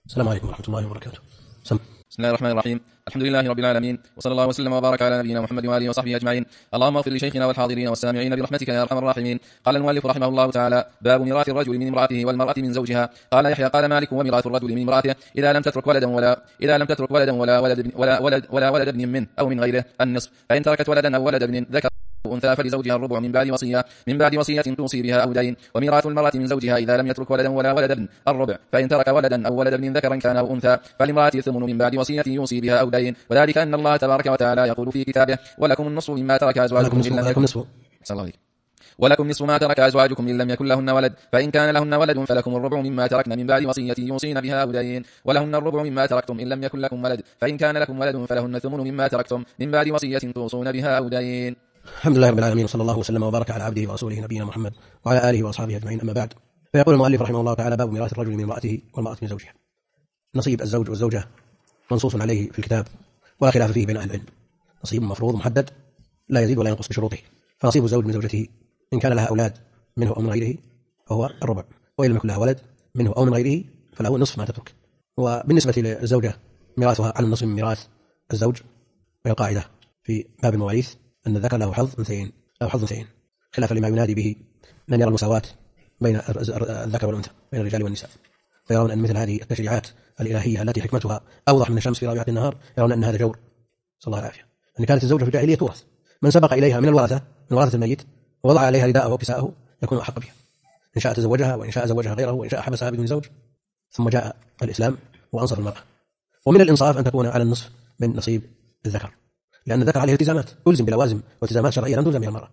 السلام عليكم ورحمة الله وبركاته. بسم الله الرحمن الرحيم. الحمد لله رب العالمين، وصلى الله وسلم وبارك على نبينا محمد وآله وصحبه أجمعين. اللهم اغفر لشيخنا والحاضرين والسامعين برحمتك يا أرحم الراحمين. قال المؤلف رحمه الله تعالى: باب ميراث الرجل من امرأته والمرأة من زوجها. قال يحيى قال مالك: وميراث الرجل من امرأته إذا لم تترك ولدا ولا ولد ابن منه أو من غيره النصف، فإن تركت ولدا أو ولد ابن ذكر أنثى فلزوجها الربع من بعد وصية توصي بها أو دين. وميراث المرأة من زوجها إذا لم يترك ولدا ولا ولد ابن الربع، فإن ترك ولدا أو ولد ابن ذكرا كان أو أنثى فالامرأة الثمن من بعد وصية يوصي بها أو دين. وذلك أن الله تبارك وتعالى يقول في كتابه: ولكم النصف مما ترك أزواجكم إن لم يكن لهن ولد، فإن كان لهن ولد فلكم الربع مما تركن من بعد وصية يوصين بها أو دين. ولهن الربع مما تركتم إن لم يكن لكم ولد، فإن كان لكم ولد فلهن الثمن مما تركتم من بعد وصية توصون بها أو دين. الحمد لله رب العالمين، وصلى الله وسلم وبارك على عبده ورسوله نبينا محمد وعلى آله وأصحابه أجمعين. أما بعد، فيقول المؤلف رحمه الله تعالى: باب ميراث الرجل من امرأته والمرأة من زوجها. نصيب الزوج والزوجة منصوص عليه في الكتاب ولا خلاف فيه بين أهل العلم، نصيب مفروض محدد لا يزيد ولا ينقص بشروطه. فنصيب الزوج من زوجته إن كان لها أولاد منه أو من غيره فهو الربع، وإن لم يكن لها ولد منه أو من غيره فله نصف ما تترك. وبالنسبة للزوجة ميراثها على النصف من ميراث الزوج، وهي القاعدة في باب المواريث أن الذكر له حظ أنثيين، خلافا لما ينادي به من يرى المساواة بين الذكر والأنثى، بين الرجال والنساء، فيرون أن مثل هذه التشريعات الإلهية التي حكمتها أوضح من الشمس في رابعة النهار يرون أن هذا جور، صلى الله العافية. أن كانت الزوجة في الجاهلية تورث، من سبق إليها من ورثة الميت ووضع عليها رداءه وكساءه يكون أحق بها، إن شاء تزوجها وإن شاء زوجها غيره وإن شاء حبسها بدون زوج. ثم جاء الإسلام وأنصف المرأة. ومن الإنصاف أن تكون على النصف من نصيب الذكر، لأن الذكر عليه التزامات تلزم بلوازم والتزامات شرعية لم تلزم بها المرأة.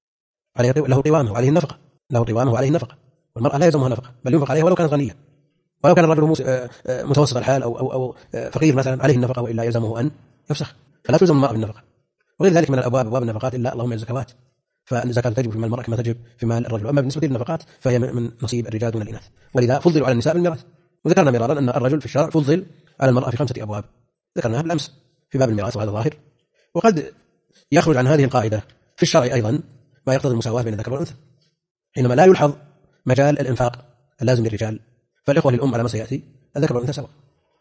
له قوامه وعليه النفقة، والمرأة لا يلزمها نفقة، بل ينفق عليها ولو كانت غنية، ولو كان الرجل متوسط الحال أو فقير مثلا عليه النفقة، وإلا يلزمه أن يفسخ، فلا تلزم المرأة بالنفقة. وغير ذلك من أبواب النفقات إلا اللهم الزكوات، فالزكاة تجب في مال المرأة كما تجب في مال الرجل. أما بالنسبة للنفقات فهي من نصيب الرجال دون الإناث، ولذا فضلوا على النساء بالميراث. وذكرنا مرارا أن الرجل في الشرع فضل على المرأة في 5 أبواب ذكرناها بالأمس في باب الميراث، وهذا ظاهر. وقد يخرج عن هذه القاعدة في الشرع أيضا ما يقتضي المساواة بين الذكر والأنثى، حينما لا يلحظ مجال الإنفاق اللازم للرجال، فالإخوة للأم على ما سيأتي الذكر والأنثى سواء.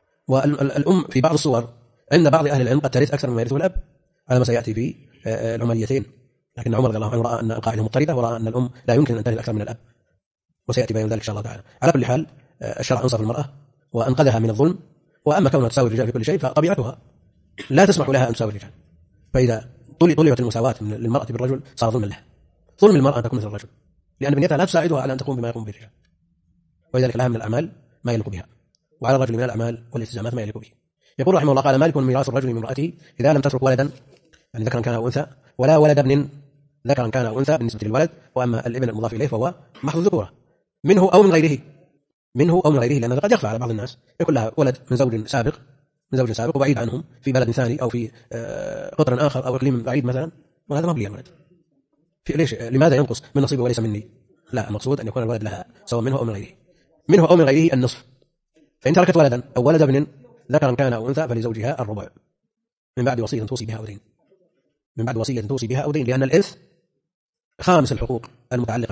والأم في بعض الصور عند بعض أهل العلم قد ترث أكثر مما يرثه الأب على ما سيأتي في العمليتين، لكن عمر رضي الله عنه رأى أن القاعدة مضطردة، ورأى أن الأم لا يمكن أن ترث أكثر من الأب، وسيأتي بيان ذلك إن شاء الله تعالى. على كل حال الشرع أنصف المرأة وأنقذها من الظلم. وأما كونها تساوي الرجال في كل شيء فطبيعتها لا تسمح لها أن تساوي الرجال، فإذا طلبت المساواة للمرأة بالرجل صار ظلما لها. ظلم المرأة أن تكون مثل الرجل، لأن بنيتها لا تساعدها على أن تقوم بما يقوم به الرجال، ولذلك لها من الأعمال ما يليق بها، وعلى الرجل من الأعمال والالتزامات ما يليق به. يقول رحمه الله: قال مالك: ميراث الرجل من امرأته إذا لم تترك ولدا، يعني ذكرا كان أو أنثى، ولا ولد ابن ذكرا كان أو أنثى بالنسبة للولد، وأما الابن المضاف إليه فهو محض الذكورة منه أو من غيره، لأن قد يخفى على بعض الناس يكون لها ولد من زوج سابق وبعيد عنهم في بلد ثاني أو في قطر آخر أو إقليم بعيد مثلا، وهذا ما بلي الولد. ليش؟ لماذا ينقص من نصيبه وليس مني؟ لا، المقصود أن يكون الولد لها سواء منه أو من غيره النصف. فإن تركت ولدا أو ولد ابن ذكرا كان أو أنثى فلزوجها الربع من بعد وصية توصي بها أو دين. لأن الإرث خامس الحقوق المتعلقة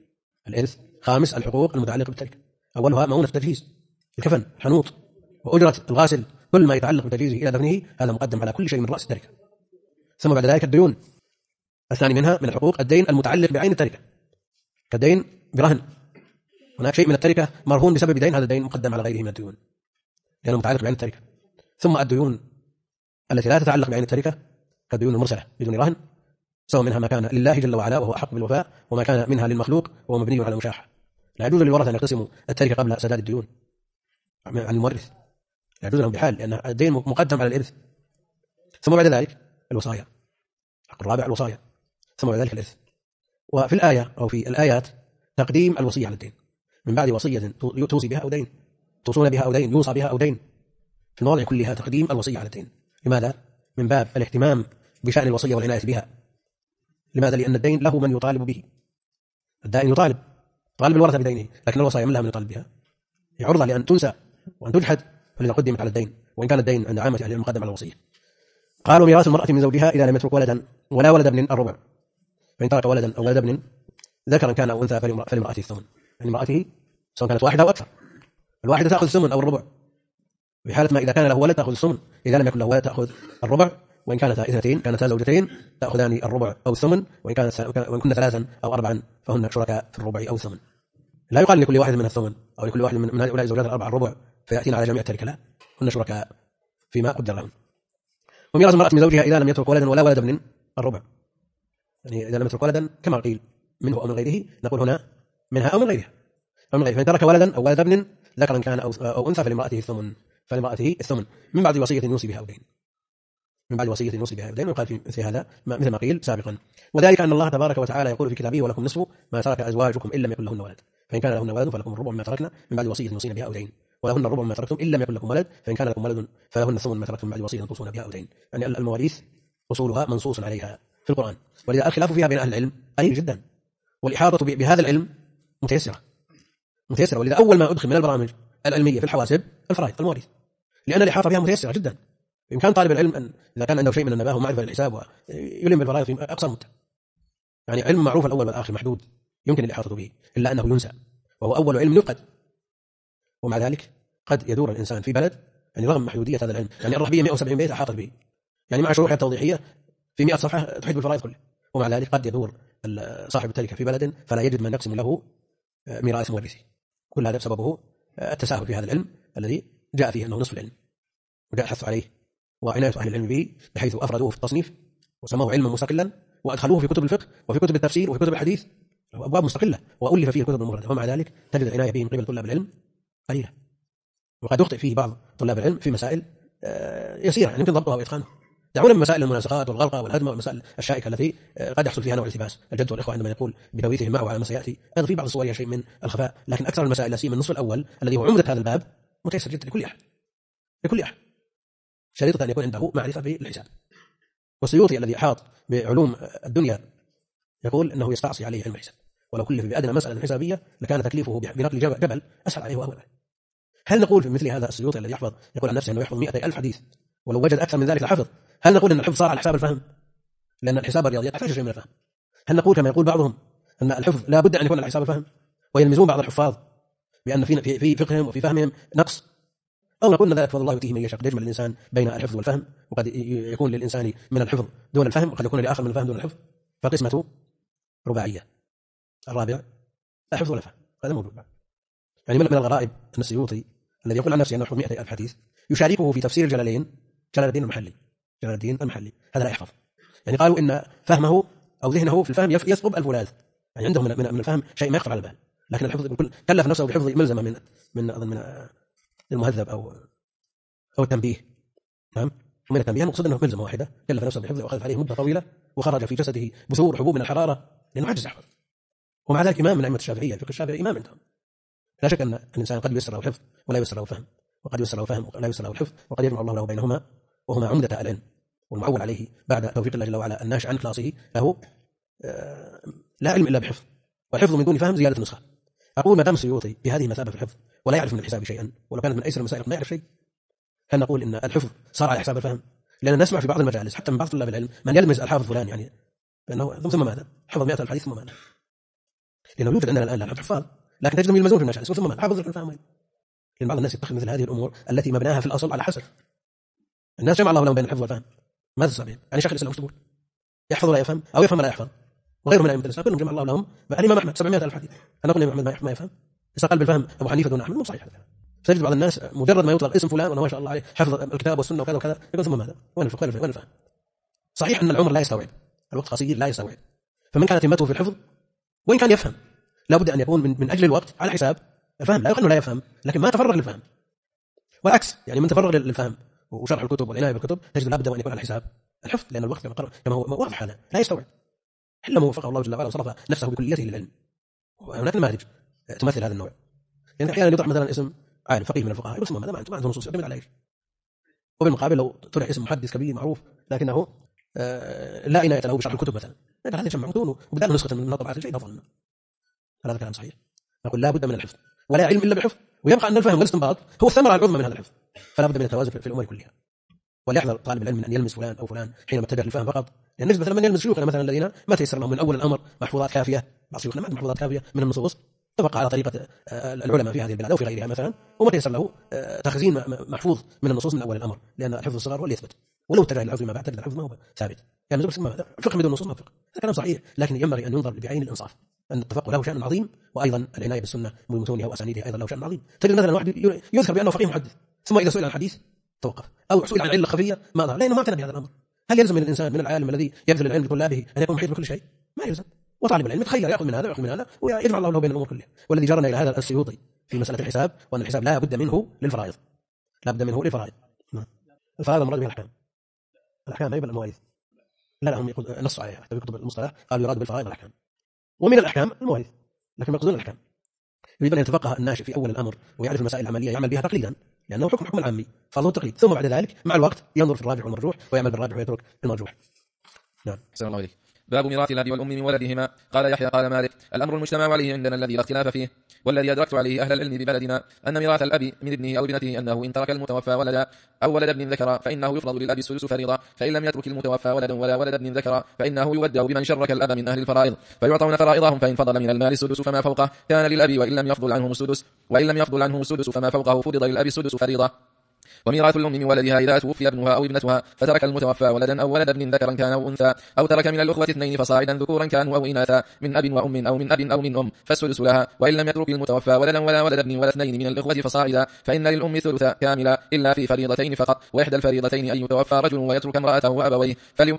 بالتركة. أولها مؤونة التجهيز، الكفن، الحنوط، وأجرة الغاسل، كل ما يتعلق بتجهيزه إلى دفنه هذا مقدم على كل شيء من رأس التركة. ثم بعد ذلك الديون، الثاني منها من الحقوق الدين المتعلق بعين التركة، كالدين برهن، هناك شيء من التركة مرهون بسبب دين، هذا الدين مقدم على غيره من الديون لأنه متعلق بعين التركة. ثم الديون التي لا تتعلق بعين التركة كالديون المرسلة بدون رهن، سواء منها ما كان لله جل وعلا وهو أحق بالوفاء، وما كان منها للمخلوق وهو مبني على المشاحة. لا يجوز للورثة أن يقتسموا التركة قبل سداد الديون عن المورث، لا يجوز لهم بحال، لأن الدين مقدم على الإرث. ثم بعد ذلك الوصايا، الحق الرابع الوصايا، ثم بعد ذلك الإرث. وفي الآية أو في الآيات تقديم الوصية على الدين من بعد وصية توصي بها أو دين، توصون بها أو دين، يوصى بها أو دين، في المواضع كلها تقديم الوصية على الدين. لماذا؟ من باب الاهتمام بشأن الوصية والعناية بها. لماذا؟ لأن الدين له من يطالب به، الدائن يطالب الورثة بدينه، لكن الوصايا من لها من يطالب بها، هي عرضة لأن تنسى وأن تجحد، فلذا قدمت على الدين، وإن كان الدين عند عامة أهل العلم مقدم على الوصية. قالوا: ميراث المرأة من زوجها إذا لم يترك ولدا ولا ولد ابن الربع، فإن ترك ولدا أو ولد ابن ذكرا كان أو أنثى فلامرأته الثمن، يعني امرأته سواء كانت واحدة أو أكثر، الواحدة تأخذ الثمن أو الربع، في حالة ما إذا كان له ولد تأخذ الثمن، إذا لم يكن له ولد تأخذ الربع، وإن كانتا اثنتين كانتا زوجتين تأخذان الربع أو الثمن، وإن كنا ثلاثا أو أربعا فهن شركاء في الربع أو الثمن. لا يقال لكل واحد من الثمن أو لكل واحد من هؤلاء الزوجات الأربعة الربع فيأتينا على جميع التركة، لا، هن شركاء فيما قدر لهم. وميراث المرأة من زوجها إذا لم يترك ولدا ولا ولد ابن الربع، يعني إذا لم يترك ولدا كما قيل منه أو من غيره، نقول هنا منها أو من غيرها. فإن ترك ولدا أو ولد ابن ذكرا كان أو أنثى فلامرأته الثمن من بعد وصية يوصي بها أو دين، من بعد وصية يوصي بها أو دين. وقال في مثل هذا مثل ما قيل سابقا. وذلك أن الله تبارك وتعالى يقول في كتابه: ولكم نصف ما ترك أزواجكم إن لم يكن لهن ولد، فإن كان لهن ولد فلكم الربع مما تركنا من بعد وصية يوصين بها أو دين، ولهن الربع مما تركتم إن لم يكن لكم ولد، فإن كان لكم ولد فلهن الثمن مما تركتم من بعد وصية توصون بها أو دين. يعني المواريث أصولها منصوص عليها في القرآن، ولذا الخلاف فيها بين أهل العلم قليل جدا، والإحاطة بهذا العلم متيسرة. ولذا أول ما أدخل من البرامج العلمية في الحواسب الفرائض المواريث، لأن الإحاطة بها متيسرة جدا. بإمكان طالب العلم أن إذا كان عنده شيء من النباهة ومعرفة للحساب ويلم بالفرائض في أقصى مدة، يعني علم معروف الأول والآخر محدود يمكن الإحاطة به، إلا أنه ينسى، وهو أول علم يفقد. ومع ذلك قد يدور الإنسان في بلد يعني رغم محدودية هذا العلم، يعني الرحبية 170 بيت أحاطت به، يعني مع شروحها التوضيحية في 100 صفحة تحيط بالفرائض كله، ومع ذلك قد يدور صاحب التركة في بلد فلا يجد من يقسم له ميراث مورثه. كل هذا سببه التساهل في هذا العلم الذي جاء فيه أنه نصف العلم، وجاء الحث عليه وعناية أهل العلم به، بحيث أفردوه في التصنيف وسموه علما مستقلا، وأدخلوه في كتب الفقه وفي كتب التفسير وفي كتب الحديث، أبواب مستقلة، وألف فيه الكتب المفردة. ومع ذلك تجد العناية به من قبل طلاب العلم قليلة، وقد يخطئ فيه بعض طلاب العلم في مسائل يسيرة يعني يمكن ضبطها وإتقانها. دعونا من مسائل المناسخات والغلقة والهدم والمسائل الشائكة التي قد يحصل فيها نوع الالتباس. الجد والإخوة عندما يقول بتوريثهم معه على ما سيأتي أيضا في بعض الصور شيء من الخفاء، لكن أكثر المسائل لا سيما النصف الأول الذي هو عمدة هذا الباب متيسر جدا لكل أحد شريطة أن يكون عنده معرفة بالحساب. والسيوطي الذي أحاط بعلوم الدنيا يقول أنه يستعصي عليه علم الحساب، ولو كلف بأدنى مسألة حسابية لكان تكليفه بنقل جبل أسهل عليه وأهون. هل نقول في مثل هذا السيوطي الذي يقول عن نفسه أنه يحفظ 200,000 حديث ولو وجد أكثر من ذلك لحفظ، هل نقول أن الحفظ صار على حساب الفهم؟ لأن الحساب الرياضيات تحتاج شيء من الفهم. هل نقول كما يقول بعضهم أن الحفظ لا بد أن يكون على حساب الفهم، ويلمزون بعض الحفاظ بأن في فقههم وفي فهمهم نقص؟ أو نقول أن ذلك فضل الله يؤتيه من يشاء، قد يجمع الإنسان بين الحفظ والفهم، وقد يكون للإنسان من الحفظ دون الفهم، وقد يكون لآخر من الفهم دون الحفظ، فقسمة رباعية. الرابع لا حفظ ولا فهم، هذا موجود. يعني من الغرائب أن السيوطي الذي يقول عن نفسه أنه يحفظ 200,000 حديث يشاركه في تفسير جلال الدين المحلي، هذا لا يحفظ. يعني قالوا إن فهمه أو ذهنه في الفهم يثقب الفولاذ، يعني عندهم من الفهم شيء ما يخطر على البال، لكن الحفظ كلف نفسه بحفظ ملزمة من المهذب أو التنبيه. نعم، ومن التنبيه المقصود أنه ملزمة واحدة كلف نفسه بحفظه وأخذ عليه مدة طويلة، وخرج في جسده بثور حبوب من الحرارة لأنه عجز يحفظ. ومع ذلك إمام من أئمة الشافعية، الفقه الشافعي إمام عندهم. لا شك أن الإنسان قد يسر له الحفظ ولا يسر له فهم، وقد يسر له فهم ولا يسر له الحفظ، وقد يجمع الله له بينهما، وهما عمدة العلم والمعول عليه بعد توفيق الله جل وعلا الناشئ عن إخلاصه له لا علم إلا بحفظ، والحفظ من دون فهم زيادة نسخة. أقول ما دام السيوطي بهذه المثابة في الحفظ ولا يعرف من الحساب شيئا، ولو كانت من أيسر المسائل ما يعرف شيء، هل نقول إن الحفظ صار على حساب الفهم؟ لأن نسمع في بعض المجالس حتى من بعض طلاب العلم من يلمز الحافظ فلان، يعني لأنه ثم ماذا؟ حفظ 100,000 حديث ثم ماذا؟ لأنه يوجد عندنا الآن حفاظ لكن تجدهم يلمزون في المجالس ثم ماذا؟ حافظ الفهم وين؟ لأن بعض الناس يتخذ مثل هذه الأمور التي مبناها في الأصل على حسب. الناس جمع الله لهم بين الحفظ والفهم، ماذا تسبب؟ يعني شيخ الإسلام تقول يحفظ ولا يفهم أو يفهم ولا يحفظ، وغيره من أئمة الإسلام كلهم جمع الله لهم. الإمام أحمد 700,000 حديث، أنا أقول الإمام أحمد ما يفهم، يستقل بالفهم أبو حنيفة دون أحمد، مو صحيح هذا. فتجد بعض الناس مجرد ما يطلق اسم فلان وأنه ما شاء الله عليه حفظ الكتاب والسنة وكذا وكذا، يقول ثم ماذا؟ وين الفقه وين الفهم؟ صحيح أن العمر لا يستوعب، الوقت قصير لا يستوعب، فمن كانت همته في الحفظ وإن كان يفهم لابد أن يكون من أجل الوقت على حساب الفهم. لا يقول لا يفهم لكن ما تفرغ للفهم، والعكس يعني من تفرغ للفهم وشرح الكتب والعناية بالكتب تجد لابد أن يكون على حساب الحفظ، لأن الوقت كما هو واضح هذا لا يستوعب إلا من وفقه الله جل وعلا وصرف نفسه بكليته للعلم. وهناك نماذج تمثل هذا النوع، يعني أحيانا يطرح مثلا اسم عالم فقيه من الفقهاء يقول هذا ما عنده نصوص يعتمد على ايش، وبالمقابل لو طرح اسم محدث كبير معروف لكنه لا عناية له بشرح الكتب مثلا، هذا يجمع متون وبدأ نسخة من طبعات الجيد أفضل. هذا كلام صحيح، نقول لا بد من الحفظ ولا علم إلا بحفظ، ويبقى أن الفهم والاستنباط هو الثمرة العظمى من هذا الحفظ، فلا بد من التوازن في الأمور كلها. وليحذر طالب العلم من أن يلمس فلان أو فلان حينما اتجه للفهم فقط، لأن نجد مثلا من يلمس شيوخنا مثلا الذين ما تيسر لهم من أول الأمر محفوظات كافية، بعض شيوخنا ما عندهم محفوظات كافية من النصوص، اتفق على طريقة العلماء في هذه البلاد أو في غيرها مثلا، وما تيسر له تخزين محفوظ من النصوص من أول الأمر، لأن الحفظ الصغر هو اللي يثبت، ولو اتجه الحفظ ما بعد تجد الحفظ ما هو ثابت. يعني الفقه بدون نصوص ما فقه، هذا كلام صحيح، لكن ينبغي أن ينظر بعين الإنصاف، أن التفقه له شأن عظيم، وأيضا العناية بالسنة ومتونها وأسانيدها أيضا له شأن عظيم. تجد مثلا واحد يذكر بأنه فقيه محدث، ثم إذا سئل عن الحديث توقف، أو سئل عن علة خفية ما ظهر، لأنه ما اعتنى بهذا الأمر. هل يلزم من الإنسان من العالم الذي يبذل العلم لطلابه أن يكون محيط بكل شيء؟ ما يلزم. وطالب العلم يتخير، يأخذ من هذا ويأخذ من هذا، ويجمع الله له بين الأمور كلها. والذي جرنا إلى هذا السيوطي في مسألة الحساب، وأن الحساب لا بد منه للفرائض، لا بد منه للفرائض. الفرائض المراد بها الأحكام، الأحكام أي المواريث. لا هم نص عليها في كتب المصطلح، قالوا يراد بالفرائض الأحكام، ومن الأحكام المواريث، لكن مقصودون الأحكام. يريد أن يتفقه الناشئ في أول الأمر ويعرف المسائل العملية، يعمل بها تقليدا، لأنه حكم العامي، فرضه التقليد، ثم بعد ذلك مع الوقت ينظر في الراجح والمرجوح ويعمل بالراجح ويترك المرجوح. نعم. أحسن الله إليك. باب ميراث الأب والأم من ولدهما. قال يحيى قال مالك: الأمر المجتمع عليه عندنا الذي لا اختلاف فيه، والذي أدركت عليه أهل العلم ببلدنا، أن ميراث الأب من ابنه أو ابنته أنه إن ترك المتوفى ولدا أو ولد ابن ذكر فإنه يفرض للأب السدس فريضة، فإن لم يترك المتوفى ولدا ولا ولد ابن ذكر فإنه يودع بمن شرك الأب من أهل الفرائض، فيعطون فرائضهم، فإن فضل من المال السدس فما فوقه كان للأب، وإن لم يفضل عنهم السدس فما فوقه فرض للأب السدس فريضة. وميراث الأم من ولدها إذا توفي ابنها أو ابنتها فترك المتوفى ولدا أو ولد ابن ذكرا كان أو أنثى، أو ترك من الأخوة 2 فصاعدا ذكورا كانوا أو إناثا من أب وأم أو من أب أو من أم فالسدس لها، وإن لم يترك المتوفى ولدا ولا ولد ابن ولا 2 من الأخوة فصاعدا فإن للأم ثلثا كاملا، إلا في فريضتين فقط، وإحدى الفريضتين أن يتوفى رجل ويترك امرأته وأبويه،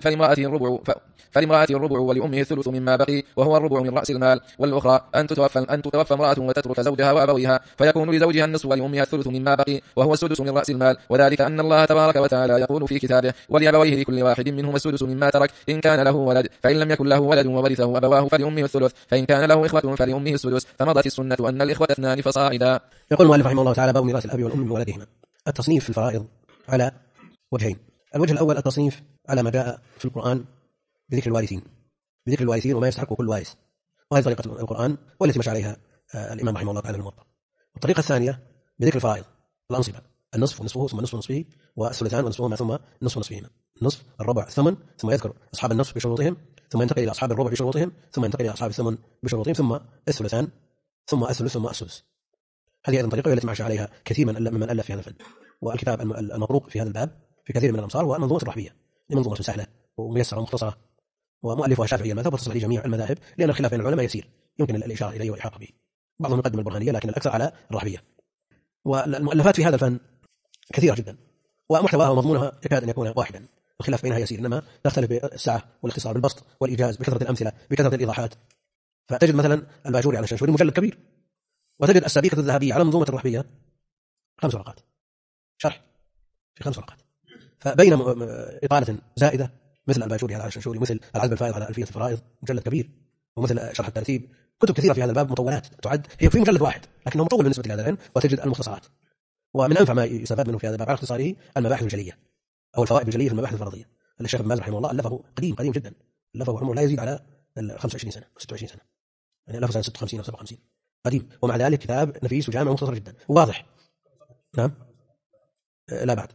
فلامرأته الربع ولأمه الثلث مما بقي وهو الربع من رأس المال، والأخرى أن تتوفى امرأة وتترك زوجها وأبويها فيكون لزوجها النصف ولأمها الثلث مما بقي وهو السدس من رأس المال، وذلك أن الله تبارك وتعالى يقول في كتابه: ولأبويه لكل واحد منهما السدس مما ترك إن كان له ولد، فإن لم يكن له ولد وورثه أبواه فلأمه الثلث، فإن كان له إخوة فلأمه السدس، فمضت السنة أن الإخوة 2 فصاعدا. يقول المؤلف رحمه الله تعالى: باب ميراث الأب والأم من ولدهما. التصنيف في الفرائض على وجهين. الوجه الأول التصنيف على ما جاء في القرآن بذكر الوارثين وما يستحق كل وارث، وهذه طريقة القرآن والتي مشى عليها الإمام رحمه الله تعالى في الموطأ. والطريقة الثانية بذكر الفرائض، الأنصبة، النصف ونصفه ثم نصف نصفه، والثلثان ونصفهما ثم نصف نصفهما، النصف الربع الثمن، ثم يذكر أصحاب النصف بشروطهم، ثم ينتقل إلى أصحاب الربع بشروطهم، ثم ينتقل إلى أصحاب الثمن بشروطهم، ثم الثلثان، ثم الثلث، ثم السدس. هذه أيضا طريقة التي مشى عليها كثير من ألف في هذا الفن. والكتاب المطروق في هذا الباب في كثير من الأمصار هو منظومة الرحبية، منظومة سهلة وميسرة ومختصرة، ومؤلفها شافعي المذهب وتصل عليه جميع المذاهب، لأن الخلاف بين العلماء يسير يمكن الإشارة إليه والإحاطة به. بعضهم يقدم البرهانية لكن الأكثر على الرحبية. والمؤلفات في هذا الفن كثيرة جدا، ومحتواها ومضمونها يكاد أن يكون واحدا، الخلاف بينها يسير، إنما تختلف بالسعة والاختصار، بالبسط والإيجاز، بكثرة الأمثلة، بكثرة الإيضاحات. فتجد مثلا الباجوري على الشنشوري مجلد كبير، وتجد السبيكة الذهبية على منظومة الرحبية 5 ورقات شرح في 5 ورقات. فبين إطالة زائدة مثل الباجوري على الشنشوري، مثل العذب الفائض على ألفية الفرائض مجلد كبير، ومثل شرح الترتيب، كتب كثيرة في هذا الباب مطولات تعد هي في مجلد واحد لكنه مطول بالنسبة لهذا العلم. وتجد المختصرات، ومن أنفع ما يستفاد منه في هذا الباب على اختصاره المباحث الجلية أو الفوائد الجلية في المباحث الفرضية. الشيخ ابن باز رحمه الله ألفه قديم جدا، ألفه عمره لا يزيد على 25 سنة 26 سنة، يعني ألفه سنة 56 أو 57 قديم، ومع ذلك كتاب نفيس وجامع ومختصر جدا وواضح. نعم لا بعد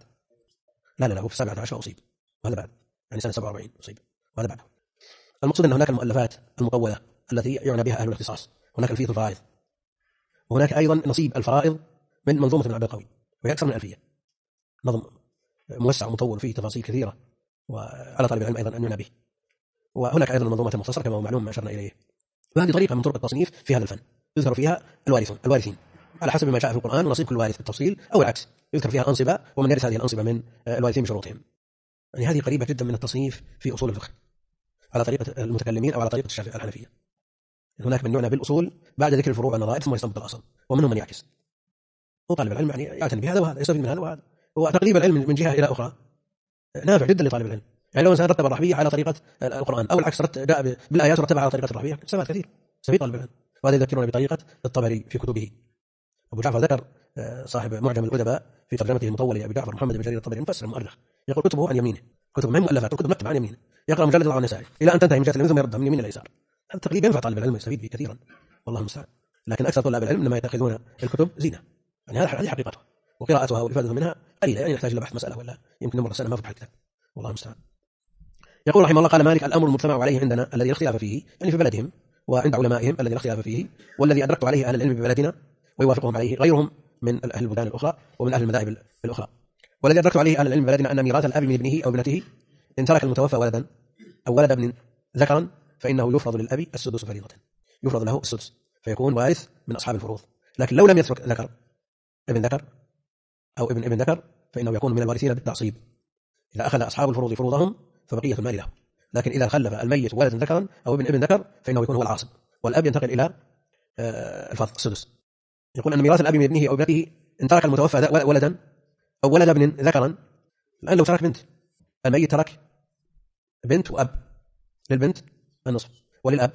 لا هو في 17 أصيب، وهذا بعد يعني سنة 47 أصيب، وهذا بعد. المقصود أن هناك المؤلفات المطولة التي يعنى بها أهل الاختصاص، هناك ألفية الفرائض، وهناك أيضا نصيب الفرائض من منظومة ابن عبد القوي، وهي أكثر من ألفية، نظم موسع ومطول فيه تفاصيل كثيرة، وعلى طالب العلم أيضا أن يعنى به. وهناك أيضا المنظومة المختصرة كما هو معلوم ما أشرنا إليه. وهذه طريقة من طرق التصنيف في هذا الفن، يذكر فيها الوارثين على حسب ما جاء في القرآن، ونصيب كل وارث بالتفصيل، أو العكس يذكر فيها أنصبة ومن يرث هذه الأنصبة من الوارثين بشروطهم. يعني هذه قريبة جدا من التصنيف في أصول الفقه على طريقة المتكلمين أو على طريقة الشافعية الحنفية. هناك من يعنى بالأصول بعد ذكر الفروع والنظائر ثم يستنبط الأصل، ومنهم من يعكس. وطالب العلم يعني يعتني بهذا وهذا، يستفيد من هذا وهذا، وتقريب العلم من جهة إلى أخرى نافع جدا لطالب العلم. يعني لو إنسان رتب الرحبية على طريقة القرآن أو العكس جاء بالآيات ورتبها على طريقة الرحبية استفاد كثير، استفيد طالب العلم. وهذا يذكرنا بطريقة الطبري في كتبه. أبو جعفر ذكر صاحب معجم الأدباء في ترجمته المطولة لأبي جعفر محمد بن جرير الطبري المفسر المؤرخ، يقول كتبه عن يمينه، كتب من مؤلفات وكتب مكتب عن يمينه، يقرأ مجلد عن يساره إلى أن تنتهي من جهة اليمين ثم يردها من يمين إلى يسار. هذا التقريب ينفع طالب العلم يستفيد به كثيرا، والله المستعان. لكن أكثر طلاب العلم لما يتخذون الكتب زينة، يعني هذه حقيقتها، وقراءتها والإفادة منها قليلة، يعني يحتاج إلى بحث مسألة ولا يمكن نمر السنة ما فتح الكتاب، والله المستعان. يقول رحمه الله: قال مالك: الأمر المجتمع عليه عندنا الذي لا اختلاف فيه، يعني في بلدهم وعند علمائهم الذي لا اختلاف فيه، والذي أدركت عليه أهل العلم ببلدنا ويوافقهم عليه غيرهم من أهل البلدان الأخرى ومن أهل المذاهب الأخرى. والذي أدركت عليه أهل العلم ببلدنا أن ميراث الأب من ابنه أو ابنته إن ترك المتوفى ولدا أو ولد ابن ذكرا فإنه يفرض للأب السدس فريضة، يفرض له السدس فيكون وارث من أصحاب الفروض. لكن لو لم يترك ذكر ابن ذكر أو ابن ذكر فإنه يكون من الوارثين بالتعصيب، إذا أخذ أصحاب الفروض فروضهم فبقية المال له. لكن إذا خلف الميت ولد ذكرا أو ابن ذكر فإنه يكون هو العاصب، والأب ينتقل إلى الفرض السدس. يقول أن ميراث الأب من ابنه أو ابنته إن ترك المتوفى ولدا أو ولد ابن ذكرا. الآن لو ترك بنت، الميت ترك بنت وأب، للبنت النصف وللأب،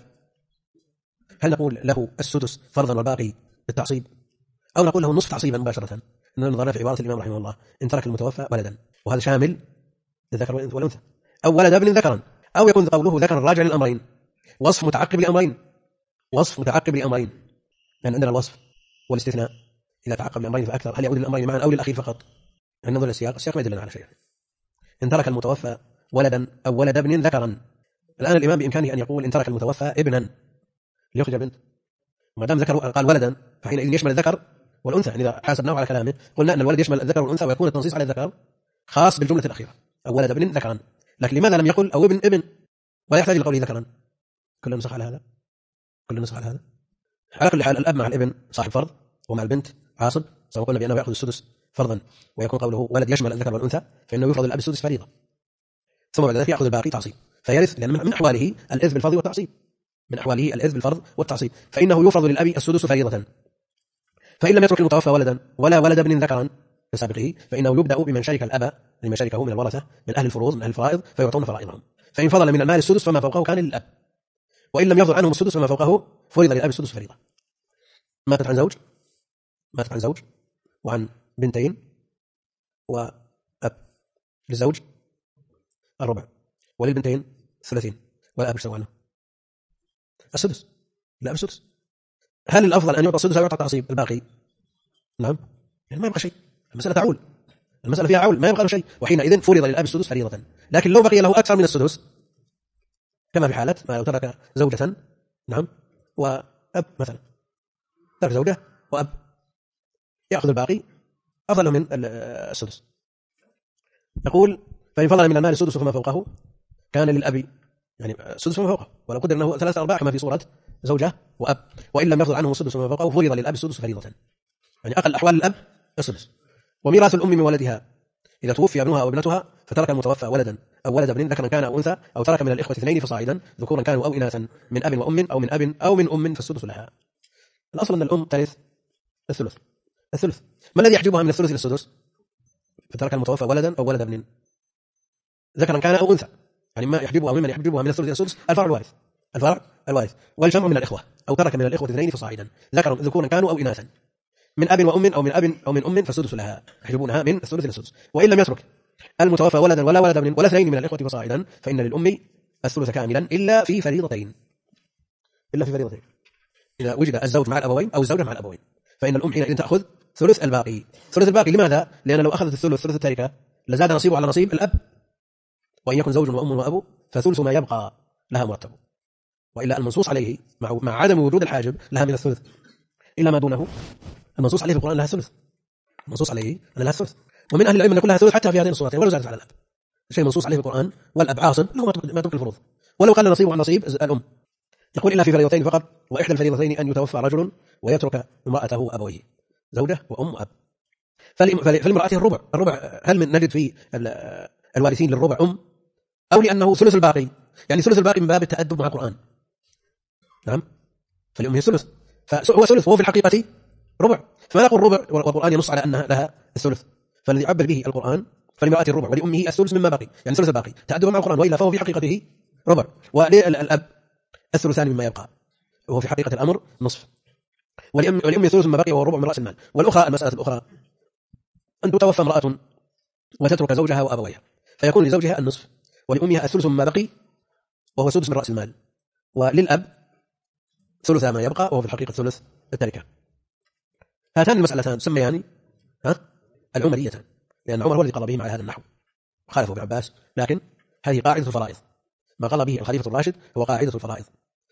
هل نقول له السدس فرضا والباقي بالتعصيب، أو نقول له النصف تعصيبا مباشرة؟ نظرنا في عبارة الإمام رحمه الله إن ترك المتوفى ولدا، وهذا شامل للذكر والأنثى، أو ولد ابن ذكرا، أو يكون قوله ذكرا راجع للأمرين، وصف متعقب لأمرين، وصف متعقب لأمرين، لأن يعني عندنا الوصف والاستثناء إذا تعقب لأمرين فأكثر هل يعود للأمرين معا أو للأخير فقط؟ ننظر السياق ما يدلنا على شيء. إن ترك المتوفى ولدا أو ولد ابن ذكرا، الآن الإمام بإمكانه أن يقول إن ترك المتوفى ابنا ليخرج البنت، ما دام ذكر قال ولدا فحينئذ يشمل الذكر والأنثى. يعني إذا حاسبناه على كلامه قلنا أن الولد يشمل الذكر والأنثى، ويكون التنصيص على الذكر خاص بالجملة الأخيرة أو ولد ابن ذكرا. لكن لماذا لم يقل أو ابن ولا يحتاج لقوله ذكرا؟ كل نسخ على هذا، كل نسخ على هذا. على كل حال الأب مع الابن صاحب فرض، ومع البنت عاصب، سواء قلنا بأنه يأخذ السدس فرضا ويكون قوله ولد يشمل الذكر والأنثى فإنه يفرض الأب السدس فريضة، ثم بعد ذلك يأخذ الباقي تعصيب فيرث، لأن من أحواله الإرث بالفرض والتعصيب، من أحواله الإرث بالفرض والتعصيب، فإنه يفرض للأب السدس فريضة. فإن لم يترك المتوفى ولدا ولا ولد ابن ذكرا كسابقه فإنه يبدأ بمن شرك الأب لمن شركه من الورثة من أهل الفروض من أهل الفرائض فيعطون فرائضهم، فإن فضل من المال السدس فما فوقه كان للأب، وإن لم يفضل عنهم السدس فما فوقه فرض للأب السدس فريضة. ماتت عن زوج، ماتت عن زوج وعن بنتين وأب، للزوج الربع وللبنتين الثلثين والأب اشتروا عنه السدس، الأب السدس. هل الأفضل أن يعطى السدس أو يعطى تعصيب الباقي؟ نعم، يعني ما يبقى شيء، المسألة تعول، المسألة فيها عول، ما يبقى له شيء، وحينئذ فرض للأب السدس فريضة. لكن لو بقي له أكثر من السدس كما في حالة ما لو ترك زوجة نعم وأب مثلا، ترك زوجة وأب يأخذ الباقي أفضل من السدس. يقول فإن فضل من المال السدس فما فوقه كان للأب، يعني السدس فما فوقه، ولو قدر أنه 3/4 كما في صورة زوجة وأب، وإن لم يفضل عنه السدس فما فوقه فرض للأب السدس فريضة، يعني أقل أحوال الأب السدس. وميراث الأم من ولدها إذا توفي ابنها أو ابنتها فترك المتوفى ولدا أو ولد ابن ذكرا كان أو أنثى، أو ترك من الإخوة 2 فصاعدا ذكورا كانوا أو إناثا من أب وأم أو من أب أو من أم فالسدس لها. الأصل أن الأم ترث الثلث. ما الذي يحجبها من الثلث إلى السدس؟ فترك المتوفى ولدا أو ولد ابن ذكرا كان أو أنثى، يعني ما يحجبها ممن يحجبها من الثلث إلى السدس الفرع الوارث والجمع من الإخوة، أو ترك من الإخوة 2 فصاعدا ذكورا كانوا أو إناثا من أب وأم أو من أب أو من أم فالسدس لها، يحجبونها من الثلث إلى السدس. وإن لم يترك المتوفى ولدا ولا ولد ابن ولا 2 من الإخوة فصاعدا فإن للأم الثلث كاملا إلا في فريضتين، إذا وجد الزوج مع الأبوين أو الزوجة مع الأبوين فإن الأم حينئذ تأخذ ثلث الباقي. لماذا؟ لأن لو أخذت ثلث التركة لزاد نصيبه على نصيب الأب، وإن يكن زوج وأم وأبو فثلث ما يبقى لها مرتب، وإلا المنصوص عليه مع عدم وجود الحاجب لها من الثلث إلا ما دونه، المنصوص عليه في القرآن لها ثلث، المنصوص عليه أن لها ثلث، ومن أهل العلم أن يكون لها ثلث حتى في هذين الصورتين ولو زادت على الأب، شيء منصوص عليه في القرآن، والأب عاصب له ما تبقي الفروض ولو قال نصيبه عن نصيب الأم. يقول إلا في فريضتين فقط، وإحدى الفريضتين أن يتوفى رجل ويترك امرأته وأبويه، زوجة وأم وأب. فالمرأة الربع هل من نجد في الوارثين للربع أم، أو لأنه ثلث الباقي، يعني ثلث الباقي من باب التأدب مع القرآن، نعم، فالأم هي ثلث، فهو ثلث وهو في الحقيقة ربع، فما نقول ربع والقرآن ينص على أنها لها الثلث، فالذي يعبر به القرآن فلمرأة الربع ولأمه الثلث مما بقي، يعني ثلث الباقي تأدبا مع القرآن، وإلا فهو في حقيقته ربع، وللأب الثلثان مما يبقى وهو في حقيقة الأمر نصف، ولأم ثلث مما بقي وهو ربع من رأس المال. والأخرى المسألة الأخرى أن تتوفى امرأة وتترك زوجها وأبويها فيكون لزوجها النصف، ولأمها الثلث مما بقي وهو سدس من رأس المال، وللأب ثلث ما يبقى وهو في الحقيقة ثلث التركة. هاتان المسألتان سميان العمريتان، لأن عمر هو الذي قضى بهم على هذا النحو وخالفه ابن عباس، لكن هذه قاعدة الفرائض، ما قضى به الخليفة الراشد هو قاعدة الفرائض،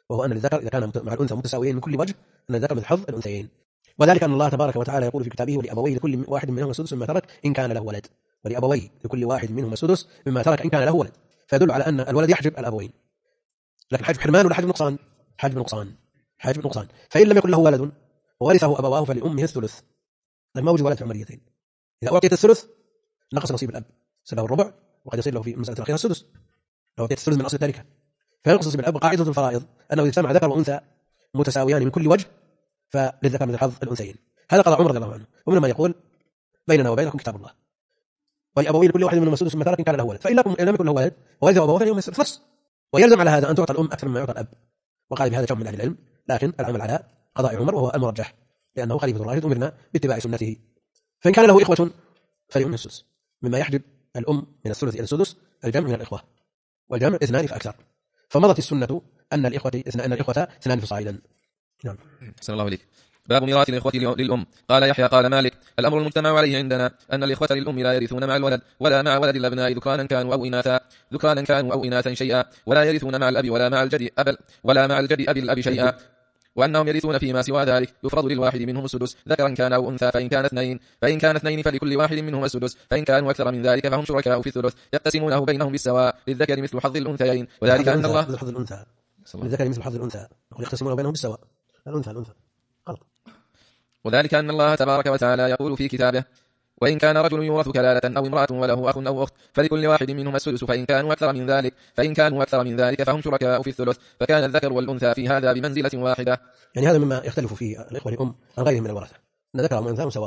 وهو أن للذكر إذا كان مع الأنثى متساويين من كل وجه أن الذكر مثل حظ الأنثيين. وذلك أن الله تبارك وتعالى يقول في كتابه: ولأبويه لكل واحد منهما السدس مما ترك إن كان له ولد. ولأبويه لكل واحد منهما السدس مما ترك إن كان له ولد، فيدل على أن الولد يحجب الأبوين، لكن حجب حرمان ولا حجب نقصان؟ حجب نقصان. فإن لم يكن له ولد وورثه أبواه فلأمه الثلث، لما وجد ولد في عمريتين. إذا أعطيت الثلث نقص نصيب الأب، سبب الربع، وقد يصير له في المسألة الأخيرة السدس لو أعطيت الثلث من أصل التركة. فينقص نصيب الأب. قاعدة الفرائض أنه إذا اجتمع ذكر وأنثى متساويان من كل وجه فللذكر مثل حظ الأنثيين. هذا قضاء عمر رضي الله عنه، ومن ما يقول: بيننا وبينكم كتاب الله، ولأبوين لكل واحد منهم السدس مما ترك إن كان له ولد، فإن لم يكن له ولد وورثه أبواه فلهم الثلث. ويلزم على هذا أن تعطى الأم أكثر مما يعطى الأب، وقال بهذا جمع من أهل العلم، لكن العمل على قضاء عمر وهو المرجح، لأنه خليفة الراشد أمرنا باتباع سنته. فإن كان له إخوة فلأمه السدس، مما يحجب الأم من الثلث إلى السدس الجمع من الإخوة، والجمع 2 فأكثر. فمضت السنة أن الإخوة 2 فصاعدا. نعم. أحسن الله إليك. باب ميراث الإخوة للأم. قال يحيى قال مالك: الأمر المجتمع عليه عندنا أن الإخوة للأم لا يرثون مع الولد ولا مع ولد الأبناء ذكرانا كانوا أو إناثا شيئا، ولا يرثون مع الأب ولا مع الجد أبي الأب شيئا، وأنهم يرثون فيما سوى ذلك يفرض للواحد منهم السدس ذكرا كان أو أنثى، فإن كان 2 فلكل واحد منهم السدس، فإن كانوا أكثر من ذلك فهم شركاء في الثلث يقتسمونه بينهم بالسواء، للذكر مثل حظ الأنثيين. وذلك أن الله للذكر مثل حظ الأنثى يقتسمونه بينهم بالسواء. الأنثى غلط. وذلك أن الله تبارك وتعالى يقول في كتابه: وإن كان رجل يورث كلالة أو امرأة وله أخ أو أخت فلكل واحد منهما السدس، فإن كانوا أكثر من ذلك فهم شركاء في الثلث، فكان الذكر والأنثى في هذا بمنزلة واحدة. يعني هذا مما يختلف فيه الإخوة لأم عن غيرهم من الورثة، أن ذكرهم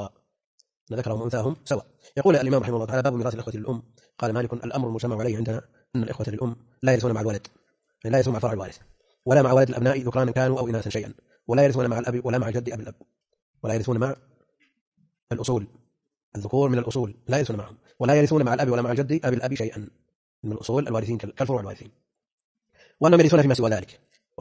وأنثاهم سواء. يقول الإمام رحمه الله تعالى: باب ميراث الإخوة للأم. قال مالك: الأمر المجتمع عليه عندنا أن الإخوة للأم لا يرثون مع الولد، يعني لا يرثون مع فرع الوارث، ولا مع ولد الأبناء ذكرانا كانوا أو إناثا شيئا، ولا يرثون مع الأب ولا مع الجد أبي الأب، ولا يرثون مع الأصول، الذكور من الأصول لا يرثون معهم، ولا يرثون مع الأب ولا مع الجد أبي الأب شيئا من الأصول الوارثين كالفروع الوارثين، وأنهم يرثون فيما سوى ذلك،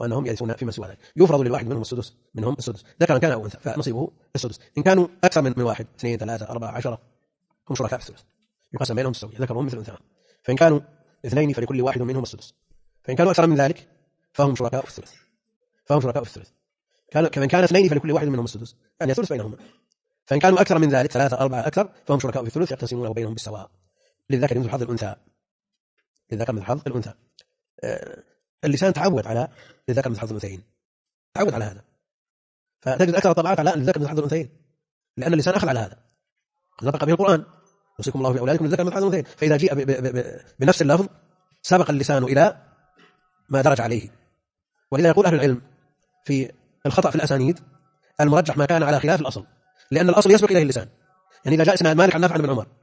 يفرض للواحد منهم السدس ذكرا كان أو أنثى، فنصيبه السدس. إن كانوا أكثر من واحد 2 3 4 10 هم شركاء في الثلث، يقسم بينهم السوي ذكرهم مثل أنثاهم. فإن كانوا 2 فلكل واحد منهم السدس، فإن كانوا أكثر من ذلك فهم شركاء في الثلث. كمن كان 2 فلكل واحد منهم السدس، يعني الثلث بينهما. فإن كانوا أكثر من ذلك 3 4 أكثر فهم شركاء في الثلث يقتسمونه بينهم بالسواء، للذكر مثل حظ الأنثى. اللسان تعود على للذكر مثل حظ الأنثيين، تعود على هذا، فتجد أكثر الطبعات على للذكر مثل حظ الأنثيين، لأن اللسان أخذ على هذا، نطق به القرآن: يوصيكم الله في أولادكم للذكر مثل حظ الأنثيين. فإذا جيء بنفس اللفظ سبق اللسان إلى ما درج عليه. ولذا يقول أهل العلم في الخطأ في الأسانيد: المرجح ما كان على خلاف الأصل، لأن الأصل يسبق إليه اللسان. يعني إذا جاء إسناد مالك عن نافع عن ابن عمر،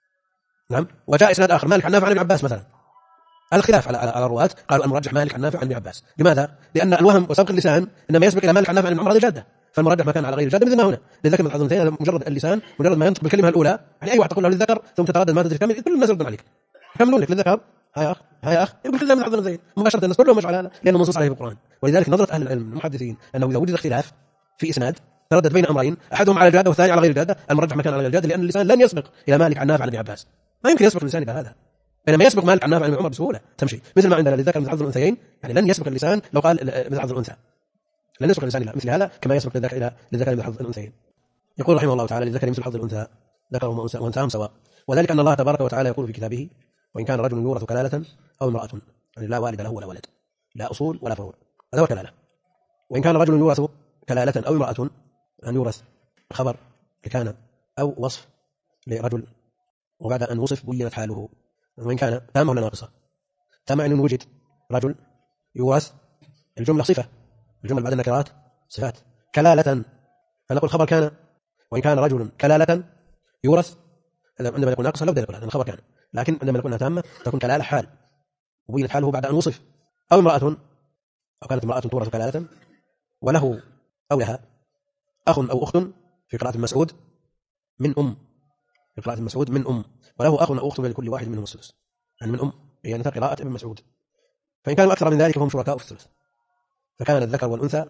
نعم، وجاء إسناد آخر مالك عن نافع عن ابن عباس مثلا، الخلاف على الرواة قالوا المرجح مالك عن نافع عن ابن عباس. لماذا؟ لأن الوهم وسبق اللسان إنما يسبق إلى مالك عن نافع عن ابن عمر هذه جادة، فالمرجح ما كان على غير الجادة مثل ما هنا للذكر مثل حظ الأنثيين. مجرد اللسان، مجرد ما ينطق بالكلمة الأولى، يعني أي واحد تقول له للذكر ثم تتردد ما تدري كم، كل الناس يردون عليك، يكملون لك للذكر هيا أخ يقول كل من حظ الأنثيين مباشرة، الناس كلهم مش على هذا لأنه منصوص عليه في القرآن. ولذلك نظرة أهل العلم المحدثين أنه إذا وجد اختلاف في إسناد تردد بين أمرين، أحدهم على الجادة والثاني على غير الجادة، المرجح ما كان على غير الجادة، لأن اللسان لن يسبق إلى مالك عن نافع عن ابن عباس، ما يمكن يسبق اللسان إلى هذا، بينما يسبق مالك عن نافع عن ابن عمر بسهولة تمشي. مثل ما عندنا للذكر مثل حظ الأنثيين، يعني لن يسبق اللسان لو قال مثل حظ الأنثى، لن يسبق اللسان إلى مثل هذا كما يسبق للذكر مثل حظ الأنثيين. يقول رحمه الله تعالى: للذكر مثل حظ الأنثى ذكرهم وأنثاهم سواء. وذلك أن الله تبارك وتعالى يقول في كتابه: وإن كان رجل يورث كلالة أو امرأة، يعني لا والد له ولا ولد، لا أصول ولا فروع، هذا هو كلالة. وإن كان رجل يورث كلالة أو امرأة، أن يورث خبر لكان أو وصف لرجل، وبعد أن وصف بينت حاله، وإن كان تامة ولا ناقصة. تامة أن وجد رجل يورث الجملة صفة، الجملة بعد النكرات صفات. كلالة فنقول خبر كان، وإن كان رجل كلالة يورث عندما يكون ناقصا لو بدل يقول هذا خبر كان، لكن عندما يكون تامة تكون كلالة حال وبينت حاله بعد أن وصف. أو امرأة، أو كانت امرأة تورث كلالة وله أو لها أخ أو أخت في قراءة مسعود من أم، في قراءة مسعود من أم، وله أخ أو أخت لكل واحد منهم السدس، يعني من أم، يعني قراءة ابن مسعود. فإن كانوا أكثر من ذلك فهم شركاء في الثلث، فكان الذكر والأنثى،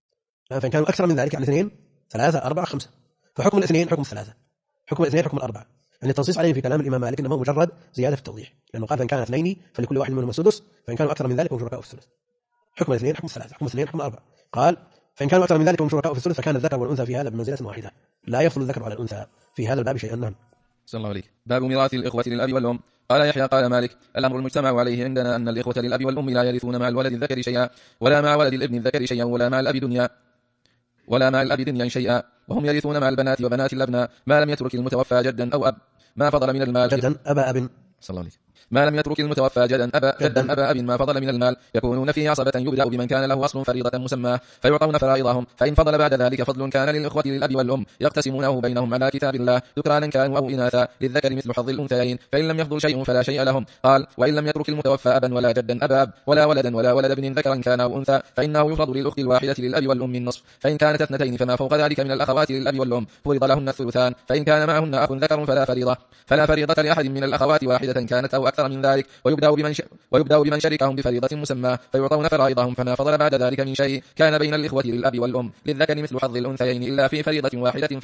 فإن كانوا أكثر من ذلك يعني 2 3 4 5، فحكم الاثنين حكم الثلاثة، حكم الاثنين حكم الأربعة. يعني التنصيص عليه في كلام الإمام مالك إنما مجرد زيادة في التوضيح، لأنه قال فإن كان 2 فلكل واحد منهم السدس، فإن كانوا أكثر من ذلك فهم شركاء في الثلث. حكم الاثنين حكم الثلاثة، حكم الاثنين حكم الأربعة. قال فإن كانوا أكثر من ذلك هم شركاء في الثلث فكان الذكر والأنثى في هذا بمنزلة واحدة، لا يفضل الذكر على الأنثى في هذا الباب شيئا. نعم. صلى الله عليك. باب ميراث الإخوة للأب والأم. قال يحيى قال مالك: الأمر المجتمع عليه عندنا أن الإخوة للأب والأم لا يرثون مع الولد الذكر شيئا، ولا مع ولد الابن الذكر شيئا، ولا مع الأب دنيا شيئا، وهم يرثون مع البنات وبنات الأبناء ما لم يترك المتوفى جدا أو أب ما فضل من المال. جدا أبا أب. صلى الله عليه. ما لم يترك المتوفى جدا أبا أب ما فضل من المال، يكونون فيه عصبة يبدأ بمن كان له أصل فريضة مسماه فيعطون فرائضهم، فإن فضل بعد ذلك فضل كان للإخوة للأب والأم يقتسمونه بينهم على كتاب الله ذكرانا كانوا أو إناثا للذكر مثل حظ الأنثيين، فإن لم يفضل شيء فلا شيء لهم. قال: وإن لم يترك المتوفى أبا ولا جدا أبا أب ولا ولدا ولا ولد ابن ذكرا كان أو أنثى فإنه يفرض للأخت الواحدة للأب والأم النصف، فإن كانت اثنتين فما فوق ذلك من الأخوات للأب والأم فرض لهن الثلثان، فإن كان معهن أخ ذكر فلا فريضة لأحد من الأخوات واحدة كانت أو أكثر من ذلك، ويبدأ بمن شركهم بفريضة مسمى فيعطون فرائضهم، فما فضل بعد ذلك من شيء كان بين الإخوة للأب والأم للذكر مثل حظ الأنثيين إلا في فريضة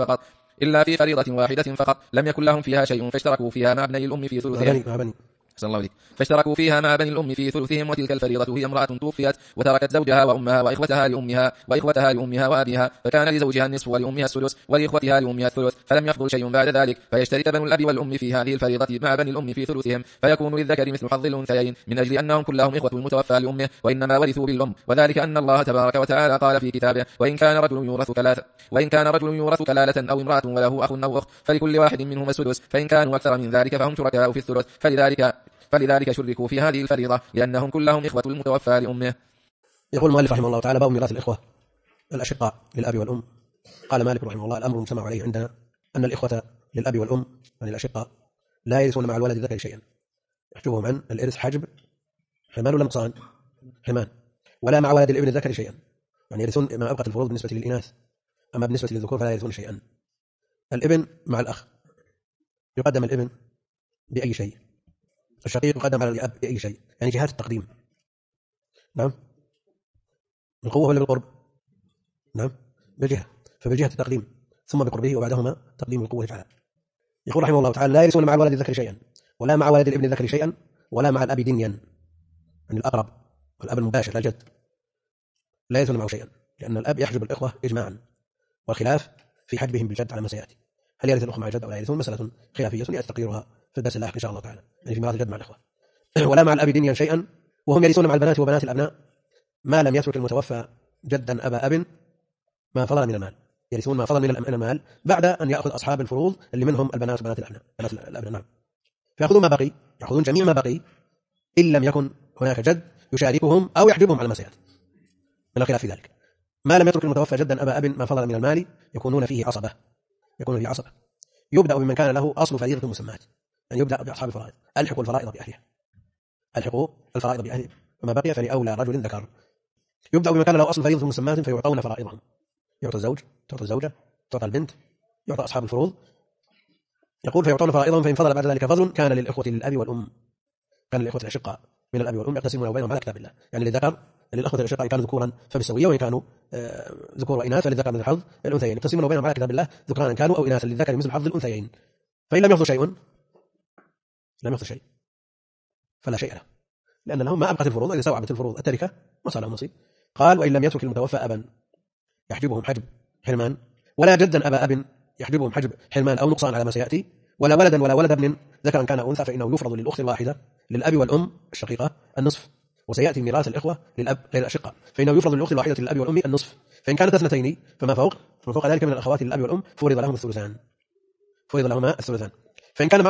واحدة فقط لم يكن لهم فيها شيء فاشتركوا فيها مع ابني الأم في ثلثهم. صلى الله عليه. فاشتركوا فيها مع بني الأم في ثلثهم، وتلك الفريضة هي امرأة توفيت وتركت زوجها وأمها وإخوتها لأمها وأبيها فكان لزوجها النصف ولأمها السدس ولإخوتها لأمها الثلث، فلم يفضل شيء بعد ذلك فيشترك بنو الأب والأم في هذه الفريضة مع بني الأم في ثلثهم، فيكون للذكر مثل حظ الأنثيين من أجل أنهم كلهم إخوة المتوفى لأمه وإنما ورثوا بالأم، وذلك أن الله تبارك وتعالى قال في كتابه: وإن كان رجل يورث كلالة أو امرأة وله أخ أو أخت فلكل واحد منهما السدس، فإن كانوا أكثر من ذلك فهم شركاء في الثلث، فلذلك شركوا في هذه الفريضة لأنهم كلهم إخوة المتوفى لأمه. يقول المؤلف رحمه الله تعالى: باب ميراث الإخوة الأشقاء للأب والأم. قال مالك رحمه الله: الأمر المجتمع عليه عندنا أن الإخوة للأب والأم يعني الأشقاء لا يرثون مع الولد الذكر شيئا، يحجبهم عن الإرث حجب حرمان ولا نقصان حرمان، ولا مع ولد الابن الذكر شيئا، يعني يرثون ما أبقت الفروض بالنسبة للإناث، أما بالنسبة للذكور فلا يرثون شيئا. الابن مع الأخ يقدم الابن بأي شيء، الشقيق يقدم على الأب بأي شيء، يعني جهات التقديم. نعم. بالقوة ولا بالقرب؟ نعم بالجهة، فبالجهة التقديم ثم بقربه وبعدهما تقديم القوة تعالى. يقول رحمه الله تعالى: لا يرثون مع الولد الذكر شيئا، ولا مع ولد الابن الذكر شيئا، ولا مع الأب دنيا، يعني الأقرب والأب المباشر لا الجد، لا يرثون معه شيئا، لأن الأب يحجب الإخوة إجماعا، والخلاف في حجبهم بالجد على ما سيأتي. هل يرث الأخوة مع الجد أو لا يرثون مسألة خلافية يأتي تقريرها في الدرس اللاحق إن شاء الله تعالى، يعني في ميراث الجد مع الإخوة. ولا مع الأب دنيا شيئا، وهم يرثون مع البنات وبنات الأبناء ما لم يترك المتوفى جدا أبا أب ما فضل من المال، يرثون ما فضل من المال بعد أن يأخذ أصحاب الفروض اللي منهم البنات وبنات الأبناء نعم، فيأخذون ما بقي، يأخذون جميع ما بقي إن لم يكن هناك جد يشاركهم أو يحجبهم على ما سيأتي من الخلاف في ذلك. ما لم يترك المتوفى جدا أبا أب ما فضل من المال يكونون فيه عصبة، يبدأ بمن كان له أصل فريضة مسمات، يعني يبدأ بأصحاب الفرائض، ألحقوا الفرائض بأهلها وما بقي فلأولى رجل ذكر. يبدأ بمن كان له أصل فريضة مسمات فيعطون فرائضهم، يعطى الزوج، تعطى الزوجة، تعطى البنت، يعطى أصحاب الفروض. يقول: فيعطون فرائضهم، فإن فضل بعد ذلك فضل كان للإخوة للأب والأم، كان للإخوة الأشقاء من الأب والأم يقتسمون بينهم على كتاب الله، يعني للذكر للأخوة الأشقاء إن كانوا ذكورا فبالسوية، وإن كانوا ذكور وإناث فللذكر مثل حظ الأنثيين، يقتسمون بينهم على كتاب الله ذكرانا كانوا أو إناثا للذكر مثل حظ الأنثيين، فإن لم يفضل شيء فلا شيء له، لأن لهم ما أبقت الفروض، إذا سوعبت الفروض التركة ما صار لهم نصيب. قال: وإن لم يترك المتوفى أبا يحجبهم حجب حرمان، ولا جدا أبا أب يحجبهم حجب حرمان أو نقصان على ما سيأتي، ولا ولدا ولا ولد ابن ذكرا كان أو أنثى فإنه يفرض للأخت الواحدة للأب والأم الشقيقة النصف، وسيأتي ميراث الإخوة للأب غير الأشقة فإنه يفرض للأخت الواحدة للأب والأم النصف، فإن كانت اثنتين فما فوق ذلك من الأخوات للأب والأم فرض لهما الثلثان، فإن كان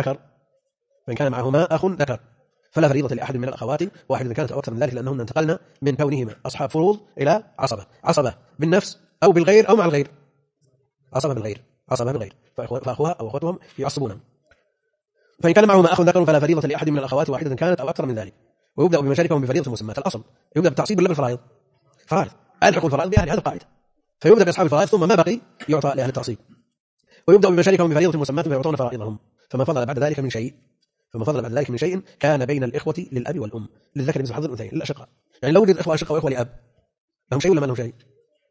معهما أخ ذكر فلا فريضة لأحد من الأخوات واحدة كانت أو أكثر من ذلك، لأنهن انتقلن من كونهما أصحاب فروض إلى عصبة بالنفس أو بالغير أو مع الغير، عصبة بالغير فأخوها أو أخوتهم يعصبون. فإن كان معهما أخ ذكر فلا فريضة لأحد من الأخوات واحدة كانت أو أكثر من ذلك، ويبدأ بما شاركهم بفريضة مسمى. الأصل يبدأ بالتعصيب ولا بالفرائض؟ ألحقوا الفرائض بأهل هذه القاعدة، فيبدأ بأصحاب الفرائض ثم ما بقي يعطى لأهل التعصيب، ويبدأ بما شاركهم بفريضة مسمى فيعطون فرائضهم، فما فضل بعد ذلك من شيء كان بين الإخوة للأب والأم للذكر مثل حظ الأنثيين للأشقاء، يعني لو وجد إخوة أشقاء وإخوة لأب لهم شيء ولا ما لهم شيء؟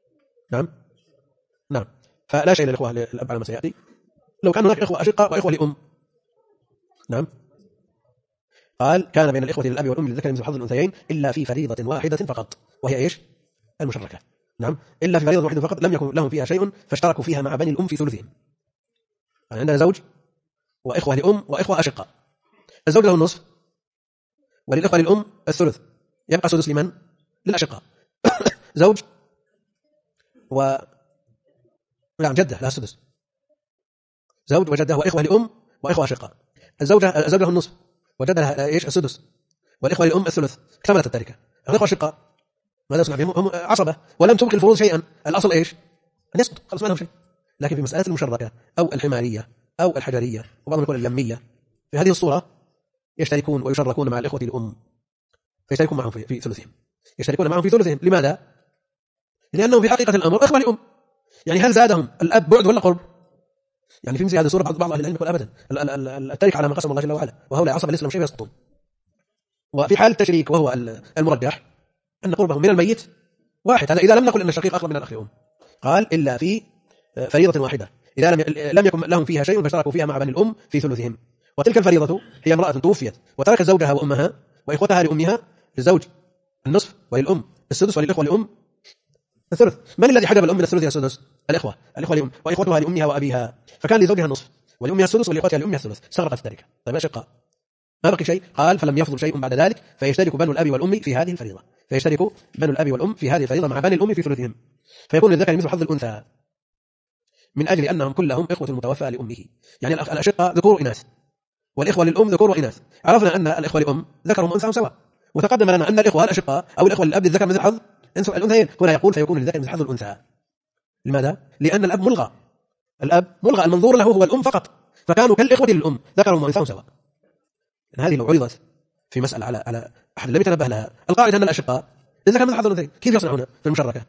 نعم فلا شيء للإخوة للأب على ما سيأتي، لو كان هناك إخوة أشقاء وإخوة لأم. نعم قال كان بين الإخوة للأب والأم للذكر مثل حظ الأنثيين إلا في فريضة واحدة فقط، وهي إيش؟ المشركة. نعم، إلا في فريضة واحدة فقط لم يكن لهم فيها شيء فاشتركوا فيها مع بني الأم في ثلثهم. يعني عندنا زوج وإخوة لأم وإخوة أشقاء، الزوج له النصف وللإخوة للأم الثلث، يبقى سدس لمن؟ للأشقاء. زوج و نعم جدة لها السدس، زوج وجدة وإخوة لأم وإخوة أشقاء، الزوج له النصف وجدة لها إيش؟ السدس، والإخوة للأم الثلث، اكتملت التركة. الإخوة أشقاء ماذا يصنع بهم؟ هم عصبة ولم تبقي الفروض شيئا، الأصل إيش؟ أن يسقط، خلص ما لهم شيء. لكن في مسألة المشركة أو الحمارية أو الحجرية وبعضهم يقول اللمية، في هذه الصورة يشتركون ويشركون مع الإخوة الأم، فيشتركون معهم في ثلثهم، يشتركون معهم في ثلثهم. لماذا؟ لأنهم في حقيقة الأمر إخوة لأم. يعني هل زادهم الأب بعد ولا قرب؟ يعني في مثل هذه الصورة بعض أهل العلم يقول أبدا التركة على ما قسم الله جل وعلا، وهؤلاء عصبة ليس لهم شيء يسقطون. وفي حال التشريك وهو المرجح أن قربهم من الميت واحد، هذا إذا لم نقل أن الشقيق أقرب من الأخ الأم. قال إلا في فريضة واحدة إذا لم يكن لهم فيها شيء فاشتركوا فيها مع بني الأم في ثلثهم. وتلك الفريضة هي امرأة توفيت وتركت زوجها وأمها وإخوتها لأمها، للزوج النصف وللأم السدس وللإخوة لأم الثلث. من الذي حجب الأم من الثلث إلى السدس؟ الإخوة لأم وإخوتها لأمها وأبيها، فكان لزوجها النصف ولأمها السدس ولإخوتها لأمها الثلث، استغرقت التركة. طيب يا شقاء ما بقي شيء؟ قال فلم يفضل شيء بعد ذلك فيشترك بنو الأب والأم في هذه الفريضة، فيشترك بنو الأب والأم في هذه الفريضة مع بني الأم في ثلثهم، فيكون للذكر مثل حظ الأنثى من أجل أنهم كلهم إخوة المتوفى لأمه. يعني الأشقاء ذكور وإناث، والإخوة للأم ذكور وإناث. عرفنا أن الإخوة لأم ذكرهم وأنثاهم سواء، وتقدم لنا أن الإخوة الأشقاء أو الإخوة للأب الذكر مثل حظ الأنثيين. هنا يقول فيكون للذكر مثل حظ الأنثى. لماذا؟ لأن الأب ملغى، المنظور له هو الأم فقط، فكانوا كالإخوة للأم ذكرهم وأنثاهم سواء. هذه لو عرضت في مسألة على أحد لم يتنبه لها، القاعدة أن الأشقاء للذكر مثل حظ الأنثيين، كيف يصنعون في المشركة؟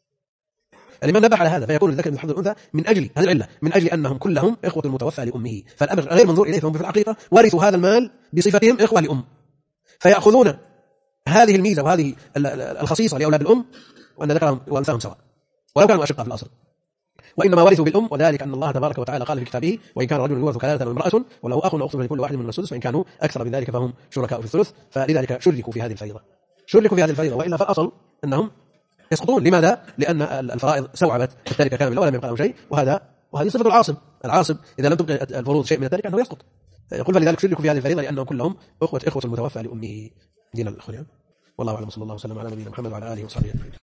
الإمام نبه على هذا، فيكون الذكر مثل حظ الأنثى من أجل هذه العلة، من أجل أنهم كلهم إخوة المتوفى لأمه، فالأمر غير منظور إليه، فهم في الحقيقة ورثوا هذا المال بصفتهم إخوة لأم، فيأخذون هذه الميزة وهذه الخصيصة لأولاد الأم، وأن ذكرهم وأنثاهم سواء ولو كانوا أشقاء في الأصل، وإنما ورثوا بالأم. وذلك أن الله تبارك وتعالى قال في كتابه وإن كان رجل يورث كلالة وامرأة وله أخ أو أخت فلكل واحد منهما السدس، فإن كانوا أكثر من ذلك فهم شركاء في الثلث. فلذلك شركوا في هذه الفريضة، وإلا فالأصل أنهم يسقطون. لماذا؟ لأن الفرائض سوعبت التركة كاملة ولم يبقى لهم شيء، وهذه صفة العاصب إذا لم تبقى الفروض شيء من التركة أنه يسقط. يقول فلذلك شركوا في هذه الفريضة لأنهم كلهم إخوة المتوفى لأمه. دين الأخوة. والله أعلم، صلى الله وسلم على نبينا محمد وعلى آله وصحبه أجمعين.